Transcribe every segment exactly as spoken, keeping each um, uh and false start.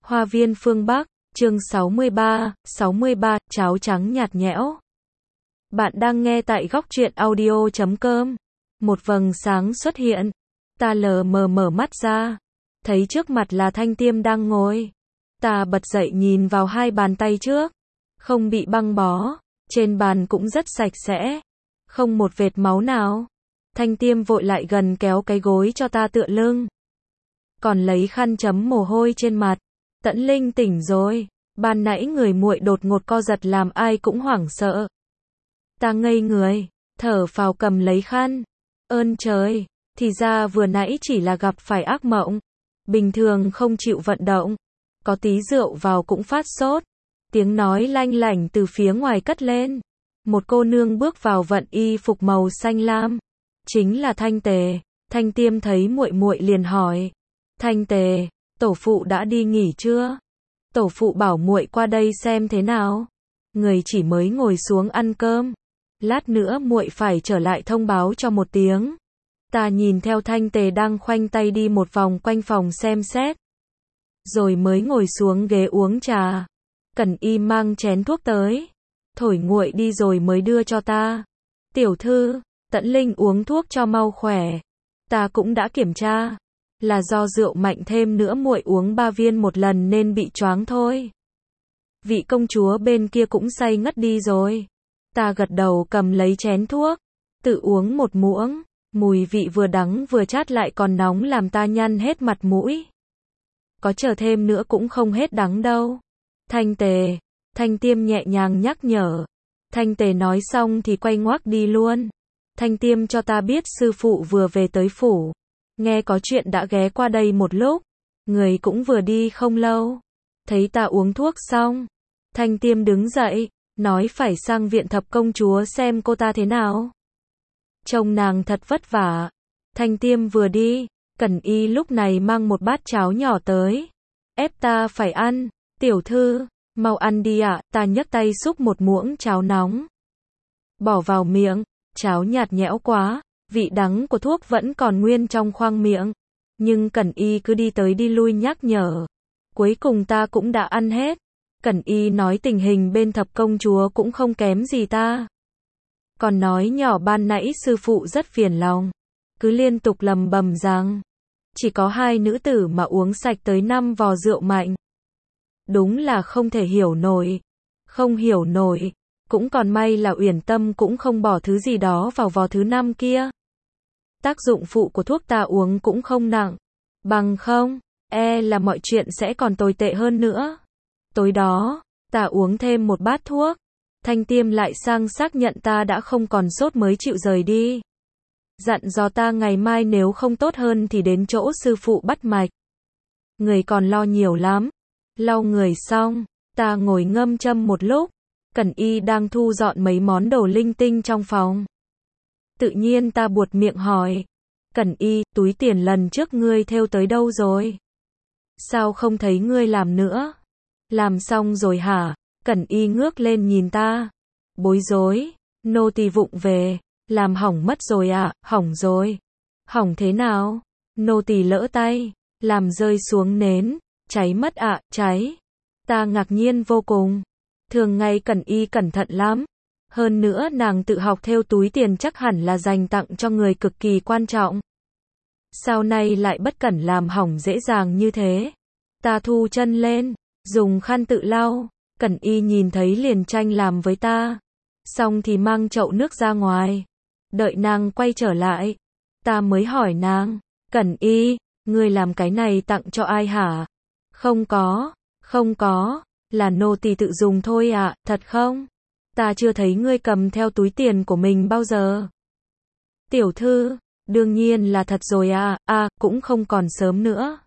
Hoa viên phương Bắc, chương sáu mươi ba, sáu mươi ba, cháo trắng nhạt nhẽo. Bạn đang nghe tại góc truyện audio chấm com. Một vầng sáng xuất hiện. Ta lờ mờ mở mắt ra. Thấy trước mặt là Thanh Tiêm đang ngồi. Ta bật dậy nhìn vào hai bàn tay trước. Không bị băng bó. Trên bàn cũng rất sạch sẽ. Không một vệt máu nào. Thanh Tiêm vội lại gần kéo cái gối cho ta tựa lưng. Còn lấy khăn chấm mồ hôi trên mặt. Tẫn Linh tỉnh rồi. Ban nãy người muội đột ngột co giật làm ai cũng hoảng sợ. Ta ngây người, thở phào cầm lấy khăn. Ơn trời, thì ra vừa nãy chỉ là gặp phải ác mộng. Bình thường không chịu vận động. Có tí rượu vào cũng phát sốt. Tiếng nói lanh lảnh từ phía ngoài cất lên. Một cô nương bước vào vận y phục màu xanh lam. Chính là Thanh Tề. Thanh Tiêm thấy muội muội liền hỏi. Thanh Tề, tổ phụ đã đi nghỉ chưa? Tổ phụ bảo muội qua đây xem thế nào. Người chỉ mới ngồi xuống ăn cơm. Lát nữa muội phải trở lại thông báo cho một tiếng. Ta nhìn theo Thanh Tề đang khoanh tay đi một vòng quanh phòng xem xét. Rồi mới ngồi xuống ghế uống trà. Cẩn Y mang chén thuốc tới. Thổi nguội đi rồi mới đưa cho ta. Tiểu thư, Tẫn Linh uống thuốc cho mau khỏe. Ta cũng đã kiểm tra. Là do rượu mạnh thêm nữa muội uống ba viên một lần nên bị choáng thôi. Vị công chúa bên kia cũng say ngất đi rồi. Ta gật đầu cầm lấy chén thuốc. Tự uống một muỗng. Mùi vị vừa đắng vừa chát lại còn nóng làm ta nhăn hết mặt mũi. Có chờ thêm nữa cũng không hết đắng đâu. Thanh Tề. Thanh Tiêm nhẹ nhàng nhắc nhở. Thanh Tề nói xong thì quay ngoác đi luôn. Thanh Tiêm cho ta biết sư phụ vừa về tới phủ. Nghe có chuyện đã ghé qua đây một lúc. Người cũng vừa đi không lâu. Thấy ta uống thuốc xong. Thanh Tiêm đứng dậy. Nói phải sang viện thập công chúa xem cô ta thế nào. Trông nàng thật vất vả. Thanh Tiêm vừa đi. Cẩn Y lúc này mang một bát cháo nhỏ tới. Ép ta phải ăn. Tiểu thư, mau ăn đi ạ. À. Ta nhấc tay xúc một muỗng cháo nóng. Bỏ vào miệng. Cháo nhạt nhẽo quá. Vị đắng của thuốc vẫn còn nguyên trong khoang miệng. Nhưng Cẩn Y cứ đi tới đi lui nhắc nhở. Cuối cùng ta cũng đã ăn hết. Cẩn Y nói tình hình bên thập công chúa cũng không kém gì ta. Còn nói nhỏ ban nãy sư phụ rất phiền lòng. Cứ liên tục lầm bầm rằng. Chỉ có hai nữ tử mà uống sạch tới năm vò rượu mạnh. Đúng là không thể hiểu nổi. Không hiểu nổi. Cũng còn may là Uyển Tâm cũng không bỏ thứ gì đó vào vò thứ năm kia. Tác dụng phụ của thuốc ta uống cũng không nặng. Bằng không, e là mọi chuyện sẽ còn tồi tệ hơn nữa. Tối đó, ta uống thêm một bát thuốc. Thanh Tiêm lại sang xác nhận ta đã không còn sốt mới chịu rời đi. Dặn dò ta ngày mai nếu không tốt hơn thì đến chỗ sư phụ bắt mạch. Người còn lo nhiều lắm. Lau người xong, ta ngồi ngâm châm một lúc. Cẩn Y đang thu dọn mấy món đồ linh tinh trong phòng. Tự nhiên ta buột miệng hỏi. Cẩn Y, túi tiền lần trước ngươi thêu tới đâu rồi? Sao không thấy ngươi làm nữa? Làm xong rồi hả? Cẩn Y ngước lên nhìn ta. Bối rối. Nô tỳ vụng về. Làm hỏng mất rồi à? Hỏng rồi. Hỏng thế nào? Nô tỳ lỡ tay. Làm rơi xuống nến. Cháy mất ạ, à, cháy. Ta ngạc nhiên vô cùng. Thường ngày Cẩn Y cẩn thận lắm. Hơn nữa nàng tự học thêu túi tiền chắc hẳn là dành tặng cho người cực kỳ quan trọng. Sao nay lại bất cẩn làm hỏng dễ dàng như thế? Ta thu chân lên, dùng khăn tự lau. Cẩn Y nhìn thấy liền tranh làm với ta. Xong thì mang chậu nước ra ngoài. Đợi nàng quay trở lại. Ta mới hỏi nàng. Cẩn Y, ngươi làm cái này tặng cho ai hả? Không có, không có. Là nô tỳ tự dùng thôi ạ, à, thật không? Ta chưa thấy ngươi cầm theo túi tiền của mình bao giờ. Tiểu thư, đương nhiên là thật rồi à, à, cũng không còn sớm nữa.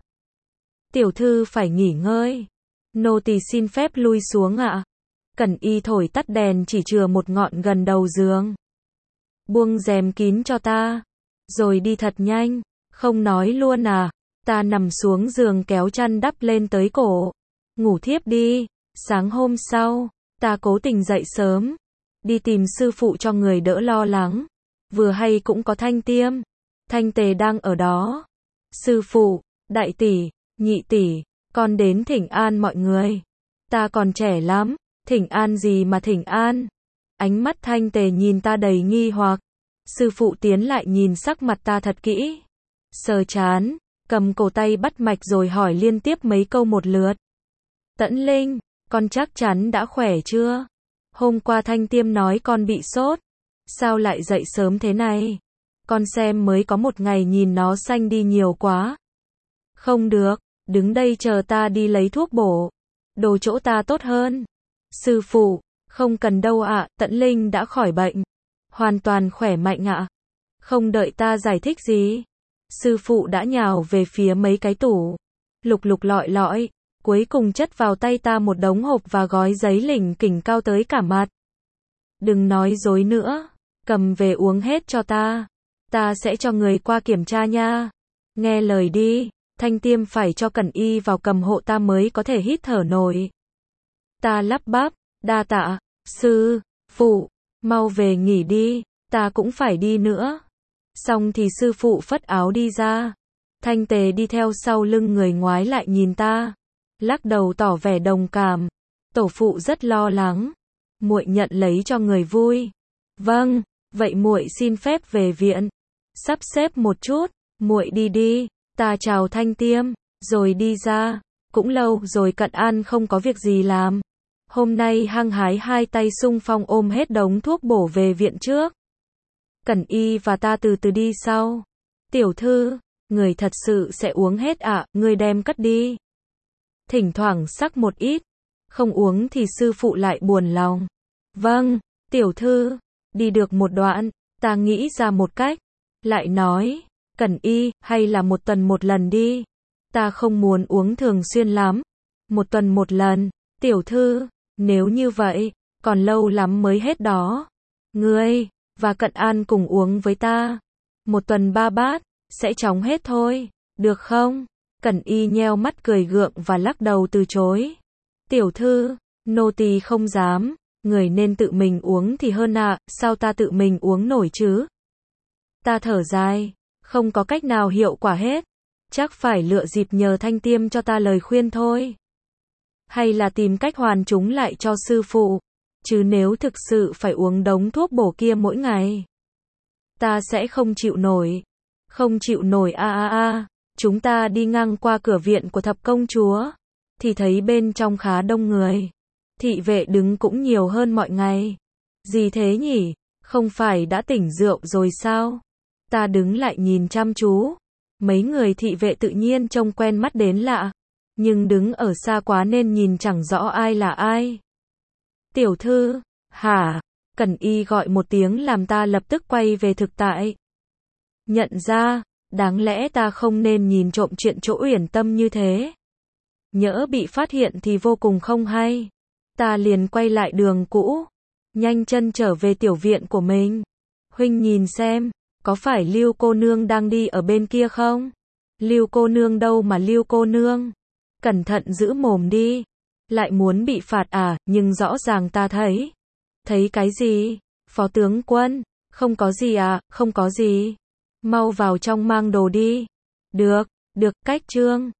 Tiểu thư phải nghỉ ngơi. Nô tỳ xin phép lui xuống ạ. À. Cẩn Y thổi tắt đèn chỉ chừa một ngọn gần đầu giường. Buông rèm kín cho ta. Rồi đi thật nhanh. Không nói luôn à. Ta nằm xuống giường kéo chăn đắp lên tới cổ. Ngủ thiếp đi. Sáng hôm sau, ta cố tình dậy sớm. Đi tìm sư phụ cho người đỡ lo lắng. Vừa hay cũng có Thanh Tiêm. Thanh Tề đang ở đó. Sư phụ, đại tỷ, nhị tỷ, con đến thỉnh an mọi người. Ta còn trẻ lắm, thỉnh an gì mà thỉnh an? Ánh mắt Thanh Tề nhìn ta đầy nghi hoặc. Sư phụ tiến lại nhìn sắc mặt ta thật kỹ. Sờ chán, cầm cổ tay bắt mạch rồi hỏi liên tiếp mấy câu một lượt. Tẫn Linh, con chắc chắn đã khỏe chưa? Hôm qua Thanh Tiêm nói con bị sốt. Sao lại dậy sớm thế này? Con xem mới có một ngày nhìn nó xanh đi nhiều quá. Không được, đứng đây chờ ta đi lấy thuốc bổ. Đồ chỗ ta tốt hơn. Sư phụ, không cần đâu ạ, Tẫn Linh đã khỏi bệnh. Hoàn toàn khỏe mạnh ạ. Không đợi ta giải thích gì. Sư phụ đã nhào về phía mấy cái tủ. Lục lục lọi lọi. Cuối cùng chất vào tay ta một đống hộp và gói giấy lỉnh kỉnh cao tới cả mặt. Đừng nói dối nữa. Cầm về uống hết cho ta. Ta sẽ cho người qua kiểm tra nha. Nghe lời đi. Thanh Tiêm phải cho Cẩn Y vào cầm hộ ta mới có thể hít thở nổi. Ta lắp bắp. Đa tạ. Sư phụ. Mau về nghỉ đi. Ta cũng phải đi nữa. Xong thì sư phụ phất áo đi ra. Thanh Tề đi theo sau lưng người ngoái lại nhìn ta. Lắc đầu tỏ vẻ đồng cảm. Tổ phụ rất lo lắng. Muội nhận lấy cho người vui. Vâng, vậy muội xin phép về viện. Sắp xếp một chút, muội đi đi. Ta chào Thanh Tiêm, rồi đi ra. Cũng lâu rồi Cận An không có việc gì làm. Hôm nay hăng hái hai tay sung phong ôm hết đống thuốc bổ về viện trước. Cẩn Y và ta từ từ đi sau. Tiểu thư, người thật sự sẽ uống hết ạ, à, người đem cất đi. Thỉnh thoảng sắc một ít, không uống thì sư phụ lại buồn lòng. Vâng, tiểu thư, đi được một đoạn, ta nghĩ ra một cách, lại nói, Cẩn Y, hay là một tuần một lần đi. Ta không muốn uống thường xuyên lắm. Một tuần một lần, tiểu thư, nếu như vậy, còn lâu lắm mới hết đó. Ngươi và Cận An cùng uống với ta. Một tuần ba bát, sẽ chóng hết thôi, được không? Cẩn Y nheo mắt cười gượng và lắc đầu từ chối. Tiểu thư, nô tỳ không dám, người nên tự mình uống thì hơn ạ, à, sao ta tự mình uống nổi chứ? Ta thở dài, không có cách nào hiệu quả hết, chắc phải lựa dịp nhờ Thanh Tiêm cho ta lời khuyên thôi. Hay là tìm cách hoàn chúng lại cho sư phụ, chứ nếu thực sự phải uống đống thuốc bổ kia mỗi ngày, ta sẽ không chịu nổi. Không chịu nổi a a a. Chúng ta đi ngang qua cửa viện của thập công chúa, thì thấy bên trong khá đông người. Thị vệ đứng cũng nhiều hơn mọi ngày. Gì thế nhỉ? Không phải đã tỉnh rượu rồi sao? Ta đứng lại nhìn chăm chú. Mấy người thị vệ tự nhiên trông quen mắt đến lạ. Nhưng đứng ở xa quá nên nhìn chẳng rõ ai là ai. Tiểu thư, hả? Cẩn Y gọi một tiếng làm ta lập tức quay về thực tại. Nhận ra, đáng lẽ ta không nên nhìn trộm chuyện chỗ Uyển Tâm như thế. Nhỡ bị phát hiện thì vô cùng không hay. Ta liền quay lại đường cũ, nhanh chân trở về tiểu viện của mình. Huynh nhìn xem, có phải Lưu cô nương đang đi ở bên kia không? Lưu cô nương đâu mà Lưu cô nương? Cẩn thận giữ mồm đi. Lại muốn bị phạt à, nhưng rõ ràng ta thấy. Thấy cái gì? Phó tướng quân, không có gì à, không có gì. Mau vào trong mang đồ đi. Được, được, cách trương.